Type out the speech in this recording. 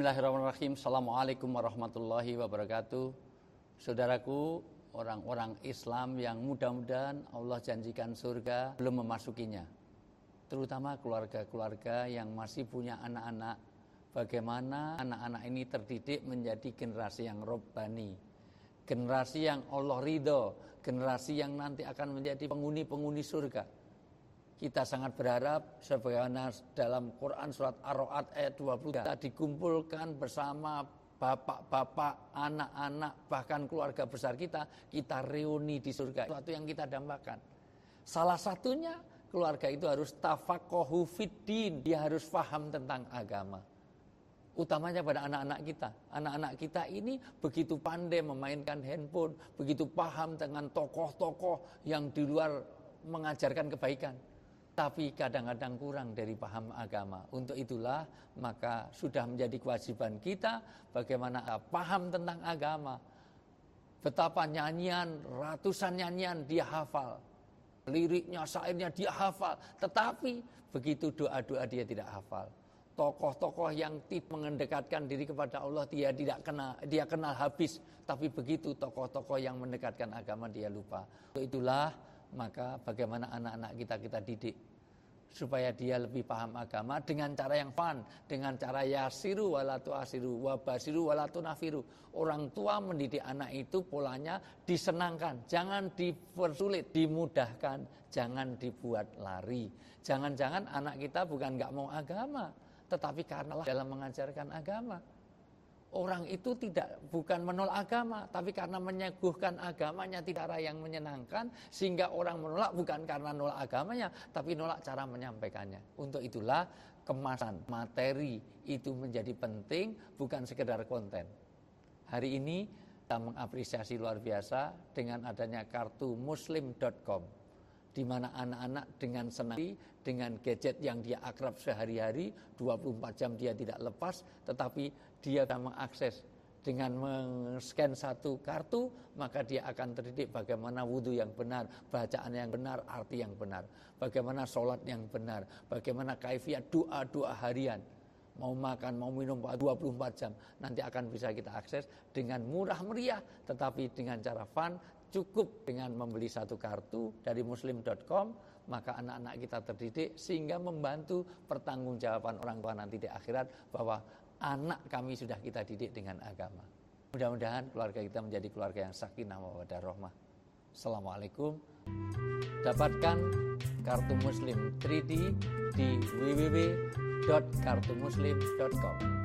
Bismillahirrahmanirrahim. Assalamualaikum warahmatullahi wabarakatuh. Saudaraku, orang-orang Islam yang mudah-mudahan Allah janjikan surga belum memasukinya, terutama keluarga-keluarga yang masih punya anak-anak. Bagaimana anak-anak ini terdidik menjadi generasi yang robbani, generasi yang Allah ridho, generasi yang nanti akan menjadi penghuni-penghuni surga. Kita sangat berharap sebagaimana dalam Quran surat Ar-Ra'd ayat 20 kita dikumpulkan bersama bapak-bapak, anak-anak, bahkan keluarga besar kita reuni di surga. Sesuatu yang kita dambakan. Salah satunya keluarga itu harus tafaqahu fiddin, dia harus paham tentang agama. Utamanya pada anak-anak kita. Anak-anak kita ini begitu pandai memainkan handphone, begitu paham dengan tokoh-tokoh yang di luar mengajarkan kebaikan. Tapi kadang-kadang kurang dari paham agama. Untuk itulah maka sudah menjadi kewajiban kita bagaimana paham tentang agama. Betapa nyanyian, ratusan nyanyian dia hafal. Liriknya, syairnya dia hafal. Tetapi begitu doa-doa dia tidak hafal. Tokoh-tokoh yang mendekatkan diri kepada Allah dia kenal habis. Tapi begitu tokoh-tokoh yang mendekatkan agama dia lupa. Untuk itulah maka bagaimana anak-anak kita didik supaya dia lebih paham agama dengan cara yang fun, dengan cara yasiru wala tu'asiru wabasiru wala tunafiru. Orang tua mendidik anak itu polanya disenangkan, jangan dipersulit, dimudahkan, jangan dibuat lari. Jangan-jangan anak kita bukan enggak mau agama, tetapi karena dalam mengajarkan agama. Orang itu bukan menolak agama, tapi karena menyuguhkan agamanya tidak cara yang menyenangkan, sehingga orang menolak bukan karena nolak agamanya, tapi nolak cara menyampaikannya. Untuk itulah kemasan materi itu menjadi penting, bukan sekedar konten. Hari ini kita mengapresiasi luar biasa dengan adanya kartu muslim.com. Di mana anak-anak dengan senang, dengan gadget yang dia akrab sehari-hari, 24 jam dia tidak lepas, tetapi dia akan mengakses dengan men-scan satu kartu, maka dia akan terdidik bagaimana wudhu yang benar, bacaan yang benar, arti yang benar, bagaimana sholat yang benar, bagaimana kaifiat doa-doa harian. Mau makan, mau minum 24 jam, nanti akan bisa kita akses dengan murah meriah, tetapi dengan cara fun. Cukup dengan membeli satu kartu dari muslim.com, maka anak-anak kita terdidik sehingga membantu pertanggungjawaban orang tua nanti di akhirat bahwa anak kami sudah kita didik dengan agama. Mudah-mudahan keluarga kita menjadi keluarga yang sakinah mawaddah rahmah. Assalamualaikum. Dapatkan kartu muslim 3D di www.kartumuslim.com.